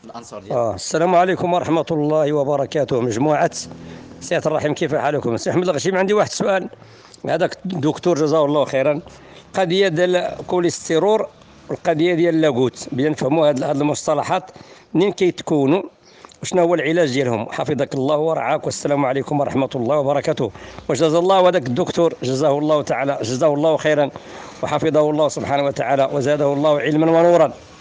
الانصار ديالك. السلام عليكم ورحمة الله وبركاته. مجموعة سيادة الرحيم، كيف حالكم؟ سي أحمد الغشيم، عندي واحد السؤال. هذاك الدكتور جزاه الله خيرا، قضية ديال كوليسترول والقضية ديال اللاغوت، بيان نفهموا هاد المصطلحات منين كيتكونوا وشنو هو العلاج ديالهم. حفظك الله ورعاك، والسلام عليكم ورحمة الله وبركاته. وجزا الله هذاك الدكتور جزاه الله تعالى جزاه الله خيرا، وحفظه الله سبحانه وتعالى، وزاده الله علما ونورا.